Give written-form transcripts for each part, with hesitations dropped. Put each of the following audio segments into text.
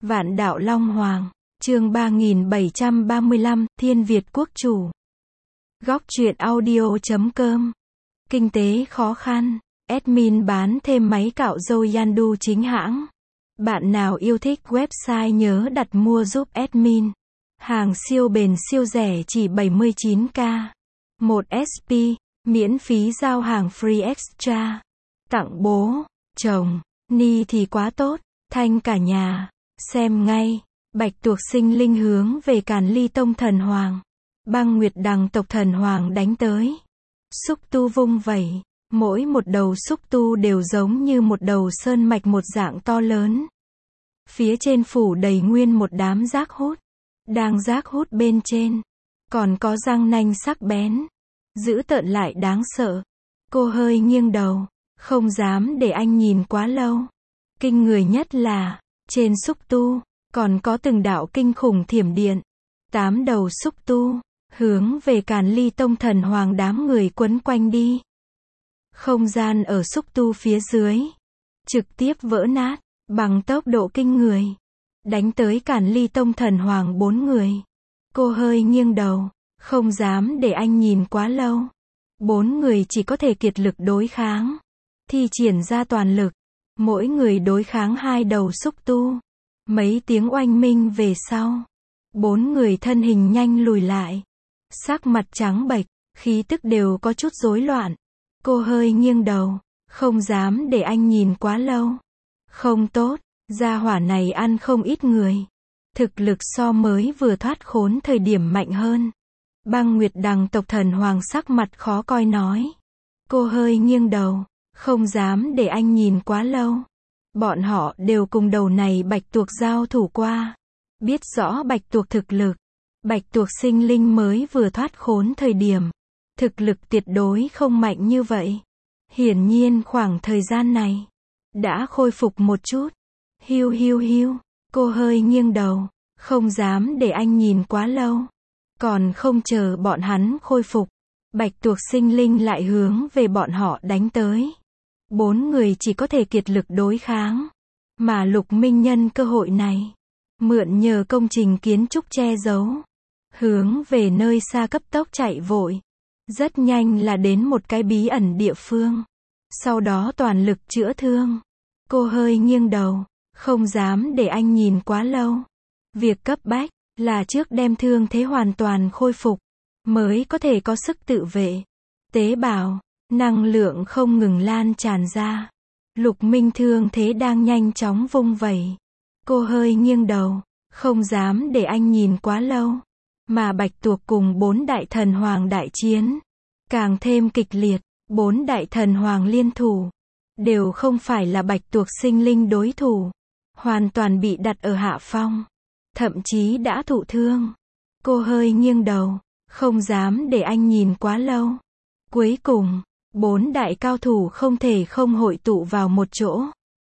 Vạn đạo Long Hoàng, chương 3735, Thiên Việt Quốc Chủ. Góc truyện audio.com. Kinh tế khó khăn, admin bán thêm máy cạo râu Yandu chính hãng. Bạn nào yêu thích website nhớ đặt mua giúp admin. Hàng siêu bền siêu rẻ chỉ 79k. 1 SP, miễn phí giao hàng free extra. Tặng bố, chồng, ni thì quá tốt, thanh cả nhà. Xem ngay, Bạch Tuộc sinh linh hướng về Càn Ly Tông Thần Hoàng. Băng Nguyệt Đằng tộc Thần Hoàng đánh tới. Xúc tu vung vẩy, mỗi một đầu xúc tu đều giống như một đầu sơn mạch một dạng to lớn. Phía trên phủ đầy nguyên một đám rác hút. Đang rác hút bên trên, còn có răng nanh sắc bén, dữ tợn lại đáng sợ. Cô hơi nghiêng đầu, không dám để anh nhìn quá lâu. Kinh người nhất là, trên xúc tu, còn có từng đạo kinh khủng thiểm điện. 8 đầu xúc tu, hướng về Càn Ly Tông Thần Hoàng đám người quấn quanh đi. Không gian ở xúc tu phía dưới, trực tiếp vỡ nát, bằng tốc độ kinh người. Đánh tới Càn Ly Tông Thần Hoàng 4 người. Cô hơi nghiêng đầu, không dám để anh nhìn quá lâu. 4 người chỉ có thể kiệt lực đối kháng. Thi triển ra toàn lực. Mỗi người đối kháng 2 đầu xúc tu. Mấy tiếng oanh minh về sau. 4 người thân hình nhanh lùi lại. Sắc mặt trắng bệch, khí tức đều có chút rối loạn. Cô hơi nghiêng đầu, không dám để anh nhìn quá lâu. Không tốt, gia hỏa này ăn không ít người. Thực lực so mới vừa thoát khốn thời điểm mạnh hơn. Băng Nguyệt Đằng tộc Thần Hoàng sắc mặt khó coi nói. Cô hơi nghiêng đầu, không dám để anh nhìn quá lâu. Bọn họ đều cùng đầu này Bạch Tuộc giao thủ qua. Biết rõ Bạch Tuộc thực lực. Bạch Tuộc sinh linh mới vừa thoát khốn thời điểm. Thực lực tuyệt đối không mạnh như vậy. Hiển nhiên khoảng thời gian này đã khôi phục một chút. Hiu hiu hiu, cô hơi nghiêng đầu, không dám để anh nhìn quá lâu. Còn không chờ bọn hắn khôi phục, Bạch Tuộc sinh linh lại hướng về bọn họ đánh tới. 4 người chỉ có thể kiệt lực đối kháng. Mà Lục Minh nhân cơ hội này, mượn nhờ công trình kiến trúc che giấu, hướng về nơi xa cấp tốc chạy vội. Rất nhanh là đến một cái bí ẩn địa phương. Sau đó toàn lực chữa thương. Cô hơi nghiêng đầu, không dám để anh nhìn quá lâu. Việc cấp bách là trước đem thương thế hoàn toàn khôi phục, mới có thể có sức tự vệ. Tế bào, năng lượng không ngừng lan tràn ra. Lục Minh thương thế đang nhanh chóng vung vẩy. Cô hơi nghiêng đầu, không dám để anh nhìn quá lâu. Mà Bạch Tuộc cùng 4 đại thần hoàng đại chiến, càng thêm kịch liệt. 4 đại thần hoàng liên thủ, đều không phải là Bạch Tuộc sinh linh đối thủ. Hoàn toàn bị đặt ở hạ phong. Thậm chí đã thụ thương. Cô hơi nghiêng đầu, không dám để anh nhìn quá lâu. Cuối cùng, 4 đại cao thủ không thể không hội tụ vào một chỗ.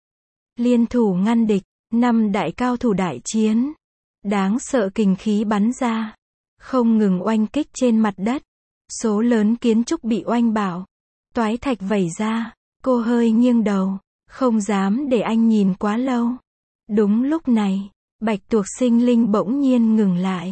Liên thủ ngăn địch, 5 đại cao thủ đại chiến. Đáng sợ kình khí bắn ra. Không ngừng oanh kích trên mặt đất. Số lớn kiến trúc bị oanh bạo. Toái thạch vẩy ra. Cô hơi nghiêng đầu, không dám để anh nhìn quá lâu. Đúng lúc này, Bạch Tuộc sinh linh bỗng nhiên ngừng lại.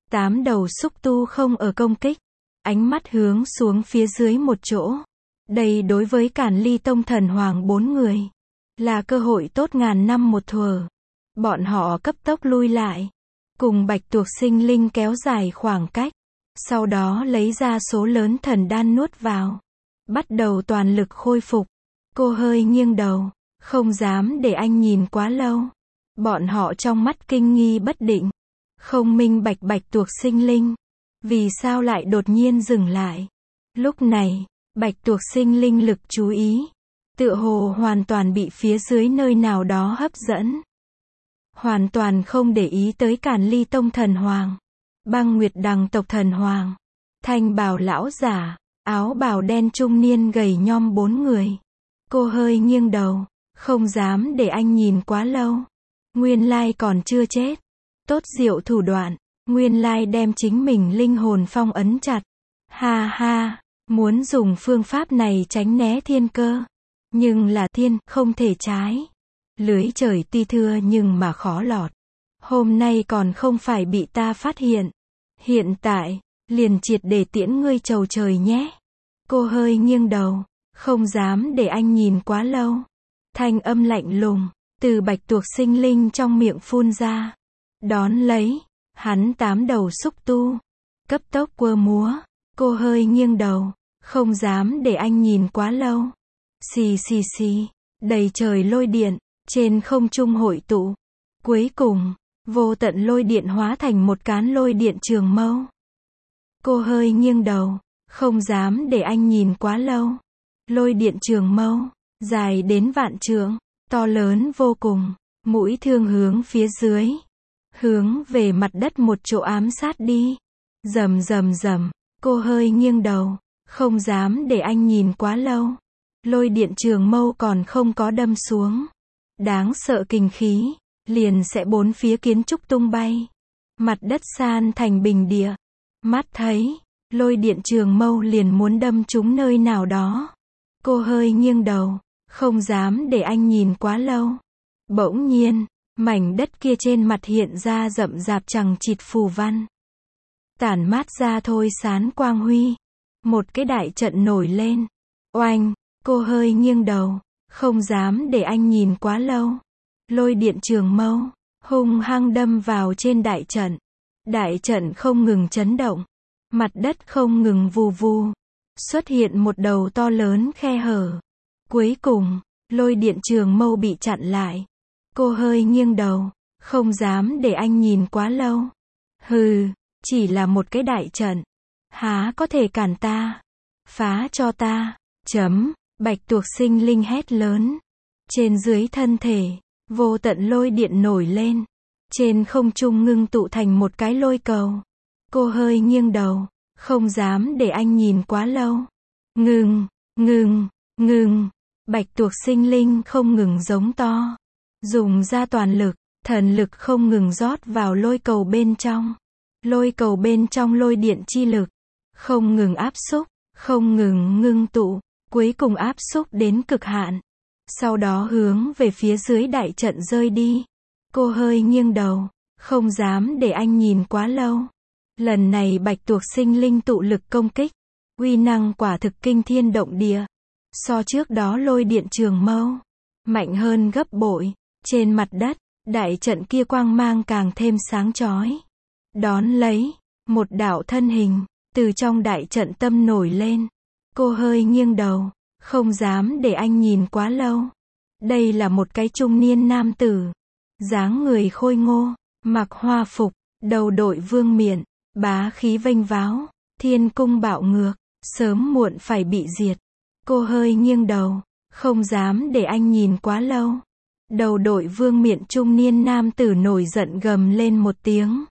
8 đầu xúc tu không ở công kích. Ánh mắt hướng xuống phía dưới một chỗ. Đây đối với Càn Ly Tông Thần Hoàng 4 người. Là cơ hội tốt ngàn năm một thuở. Bọn họ cấp tốc lui lại. Cùng Bạch Tuộc sinh linh kéo dài khoảng cách. Sau đó lấy ra số lớn thần đan nuốt vào. Bắt đầu toàn lực khôi phục. Cô hơi nghiêng đầu, không dám để anh nhìn quá lâu. Bọn họ trong mắt kinh nghi bất định. Không minh bạch Bạch Tuộc sinh linh. Vì sao lại đột nhiên dừng lại? Lúc này, Bạch Tuộc sinh linh lực chú ý. Tựa hồ hoàn toàn bị phía dưới nơi nào đó hấp dẫn. Hoàn toàn không để ý tới Càn Ly Tông Thần Hoàng. Băng Nguyệt Đằng tộc Thần Hoàng. Thanh bào lão giả, áo bào đen trung niên gầy nhom 4 người. Cô hơi nghiêng đầu, không dám để anh nhìn quá lâu. Nguyên lai còn chưa chết. Tốt diệu thủ đoạn, nguyên lai đem chính mình linh hồn phong ấn chặt. Ha ha, muốn dùng phương pháp này tránh né thiên cơ. Nhưng là thiên, không thể trái. Lưới trời tuy thưa nhưng mà khó lọt. Hôm nay còn không phải bị ta phát hiện. Hiện tại, liền triệt để tiễn ngươi chầu trời nhé. Cô hơi nghiêng đầu, không dám để anh nhìn quá lâu. Thanh âm lạnh lùng, từ bạch tuộc sinh linh trong miệng phun ra. Đón lấy, hắn 8 đầu xúc tu, cấp tốc quơ múa. Cô hơi nghiêng đầu, không dám để anh nhìn quá lâu. Xì xì xì, đầy trời lôi điện, trên không trung hội tụ. Cuối cùng, vô tận lôi điện hóa thành một cán lôi điện trường mâu. Cô hơi nghiêng đầu, không dám để anh nhìn quá lâu. Lôi điện trường mâu, dài đến vạn trượng, to lớn vô cùng, mũi thương hướng phía dưới, hướng về mặt đất một chỗ ám sát đi. Rầm rầm rầm, cô hơi nghiêng đầu, không dám để anh nhìn quá lâu. Lôi điện trường mâu còn không có đâm xuống. Đáng sợ kinh khí, liền sẽ bốn phía kiến trúc tung bay. Mặt đất san thành bình địa. Mắt thấy, lôi điện trường mâu liền muốn đâm trúng nơi nào đó. Cô hơi nghiêng đầu, không dám để anh nhìn quá lâu. Bỗng nhiên, mảnh đất kia trên mặt hiện ra rậm rạp chằng chịt phù văn. Tản mát ra thôi sán quang huy. Một cái đại trận nổi lên. Oanh, cô hơi nghiêng đầu, không dám để anh nhìn quá lâu. Lôi điện trường mâu, hung hăng đâm vào trên đại trận. Đại trận không ngừng chấn động. Mặt đất không ngừng vù vù. Xuất hiện một đầu to lớn khe hở. Cuối cùng, lôi điện trường mâu bị chặn lại. Cô hơi nghiêng đầu, không dám để anh nhìn quá lâu. Hừ, chỉ là một cái đại trận. Há có thể cản ta? Phá cho ta. Chấm, bạch tuộc sinh linh hét lớn. Trên dưới thân thể, vô tận lôi điện nổi lên. Trên không trung ngưng tụ thành một cái lôi cầu. Cô hơi nghiêng đầu, không dám để anh nhìn quá lâu. Ngừng, ngừng, ngừng. Bạch tuộc sinh linh không ngừng giống to. Dùng ra toàn lực, thần lực không ngừng rót vào lôi cầu bên trong. Lôi cầu bên trong lôi điện chi lực, không ngừng áp xúc, không ngừng ngưng tụ, cuối cùng áp xúc đến cực hạn. Sau đó hướng về phía dưới đại trận rơi đi. Cô hơi nghiêng đầu, không dám để anh nhìn quá lâu. Lần này bạch tuộc sinh linh tụ lực công kích. Uy năng quả thực kinh thiên động địa. So trước đó lôi điện trường mâu, mạnh hơn gấp bội. Trên mặt đất, đại trận kia quang mang càng thêm sáng chói. Đón lấy, một đạo thân hình, từ trong đại trận tâm nổi lên. Cô hơi nghiêng đầu, không dám để anh nhìn quá lâu. Đây là một cái trung niên nam tử. Dáng người khôi ngô, mặc hoa phục, đầu đội vương miện, bá khí vênh váo, thiên cung bạo ngược, sớm muộn phải bị diệt. Cô hơi nghiêng đầu, không dám để anh nhìn quá lâu. Đầu đội vương miện trung niên nam tử nổi giận gầm lên một tiếng.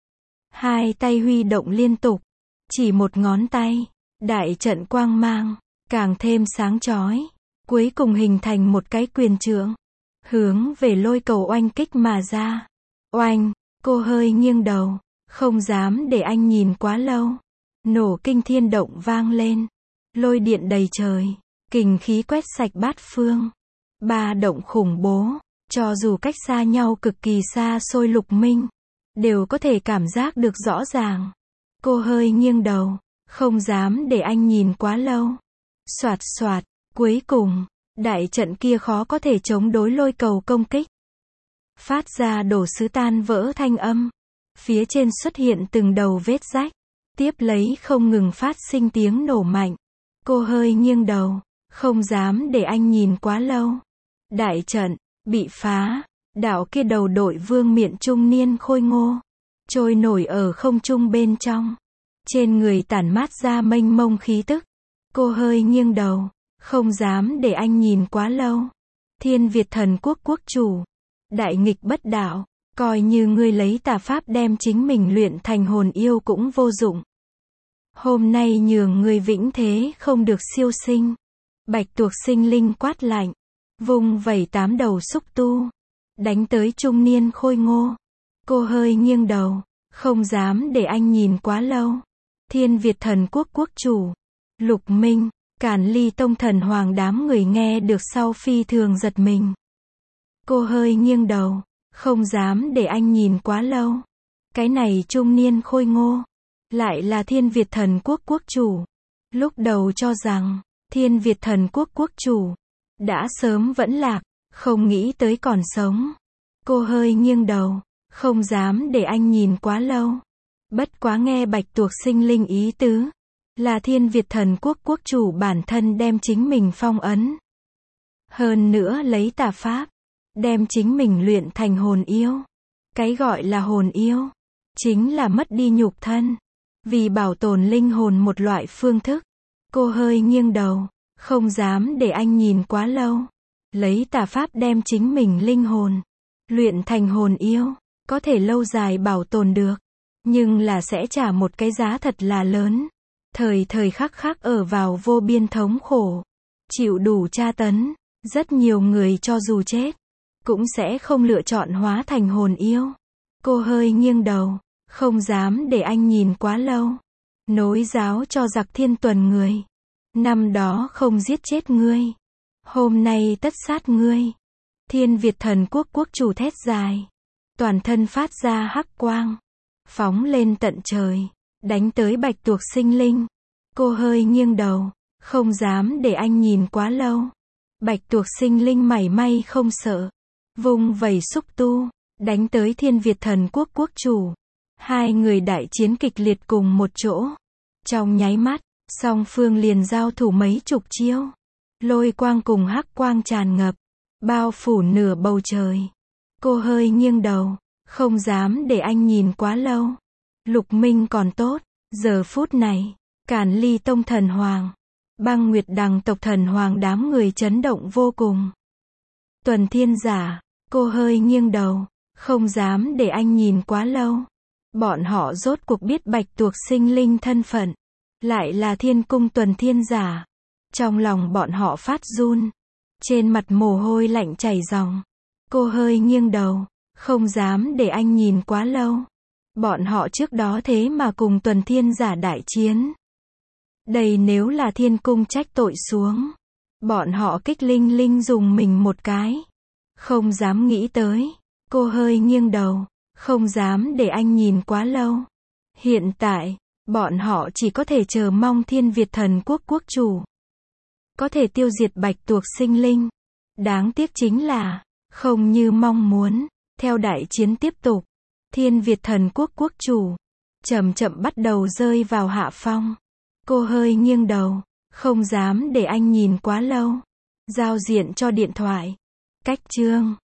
Hai tay huy động liên tục, chỉ một ngón tay, đại trận quang mang, càng thêm sáng chói, cuối cùng hình thành một cái quyền trượng, hướng về lôi cầu oanh kích mà ra. Oanh, cô hơi nghiêng đầu, không dám để anh nhìn quá lâu. Nổ kinh thiên động vang lên, lôi điện đầy trời, kình khí quét sạch bát phương. Ba động khủng bố, cho dù cách xa nhau cực kỳ xa xôi lục minh, đều có thể cảm giác được rõ ràng. Cô hơi nghiêng đầu, không dám để anh nhìn quá lâu. Soạt soạt, cuối cùng, đại trận kia khó có thể chống đối lôi cầu công kích. Phát ra đổ sứ tan vỡ thanh âm. Phía trên xuất hiện từng đầu vết rách. Tiếp lấy không ngừng phát sinh tiếng nổ mạnh. Cô hơi nghiêng đầu, không dám để anh nhìn quá lâu. Đại trận bị phá. Đạo kia đầu đội vương miện trung niên khôi ngô, trôi nổi ở không trung bên trong. Trên người tản mát ra mênh mông khí tức. Cô hơi nghiêng đầu, không dám để anh nhìn quá lâu. Thiên Việt thần quốc quốc chủ, đại nghịch bất đạo, coi như ngươi lấy tà pháp đem chính mình luyện thành hồn yêu cũng vô dụng. Hôm nay nhường ngươi vĩnh thế không được siêu sinh. Bạch tuộc sinh linh quát lạnh, vung vẩy 8 đầu xúc tu, đánh tới trung niên khôi ngô. Cô hơi nghiêng đầu, không dám để anh nhìn quá lâu. Thiên Việt thần quốc quốc chủ, Lục Minh, Càn Ly tông thần hoàng đám người nghe được sau phi thường giật mình. Cô hơi nghiêng đầu, Không dám để anh nhìn quá lâu. Cái này trung niên khôi ngô. Lại là Thiên Việt Thần Quốc quốc chủ. Lúc đầu cho rằng, Thiên Việt Thần Quốc quốc chủ đã sớm vẫn lạc, không nghĩ tới còn sống. Cô hơi nghiêng đầu, không dám để anh nhìn quá lâu. Bất quá nghe Bạch Tuộc Sinh Linh ý tứ, là Thiên Việt Thần Quốc quốc chủ bản thân đem chính mình phong ấn. Hơn nữa lấy tà pháp, đem chính mình luyện thành hồn yêu. Cái gọi là hồn yêu, chính là mất đi nhục thân, vì bảo tồn linh hồn một loại phương thức. Cô hơi nghiêng đầu, không dám để anh nhìn quá lâu. Lấy tà pháp đem chính mình linh hồn luyện thành hồn yêu, có thể lâu dài bảo tồn được, nhưng là sẽ trả một cái giá thật là lớn. Thời thời khắc khắc ở vào vô biên thống khổ, chịu đủ tra tấn. Rất nhiều người cho dù chết, cũng sẽ không lựa chọn hóa thành hồn yêu. Cô hơi nghiêng đầu, không dám để anh nhìn quá lâu. Nối giáo cho giặc Thiên Tuần người. Năm đó không giết chết ngươi, hôm nay tất sát ngươi. Thiên Việt Thần Quốc quốc chủ thét dài, toàn thân phát ra hắc quang, phóng lên tận trời, đánh tới Bạch Tuộc Sinh Linh. Cô hơi nghiêng đầu, không dám để anh nhìn quá lâu. Bạch Tuộc Sinh Linh mảy may không sợ, vung vẩy xúc tu, đánh tới Thiên Việt Thần Quốc quốc chủ. Hai người đại chiến kịch liệt cùng một chỗ. Trong nháy mắt, song phương liền giao thủ mấy chục chiêu. Lôi quang cùng hắc quang tràn ngập, bao phủ nửa bầu trời. Cô hơi nghiêng đầu, không dám để anh nhìn quá lâu. Lục Minh còn tốt, giờ phút này, Càn Ly Tông thần hoàng, Băng Nguyệt Đằng tộc thần hoàng đám người chấn động vô cùng. Tuần Thiên Giả, cô hơi nghiêng đầu, không dám để anh nhìn quá lâu. Bọn họ rốt cuộc biết Bạch Tuộc Sinh Linh thân phận, lại là Thiên Cung Tuần Thiên Giả. Trong lòng bọn họ phát run, trên mặt mồ hôi lạnh chảy ròng. Cô hơi nghiêng đầu, không dám để anh nhìn quá lâu. Bọn họ trước đó thế mà cùng Tuần Thiên Giả đại chiến. Đây nếu là Thiên Cung trách tội xuống, bọn họ kích linh linh dùng mình một cái. Không dám nghĩ tới. Cô hơi nghiêng đầu, không dám để anh nhìn quá lâu. Hiện tại, bọn họ chỉ có thể chờ mong Thiên Việt Thần Quốc quốc chủ có thể tiêu diệt Bạch Tuộc Sinh Linh. Đáng tiếc chính là, không như mong muốn. Theo đại chiến tiếp tục, Thiên Việt Thần Quốc quốc chủ chậm chậm bắt đầu rơi vào hạ phong. Cô hơi nghiêng đầu, không dám để anh nhìn quá lâu. Giao diện cho điện thoại. Cách chương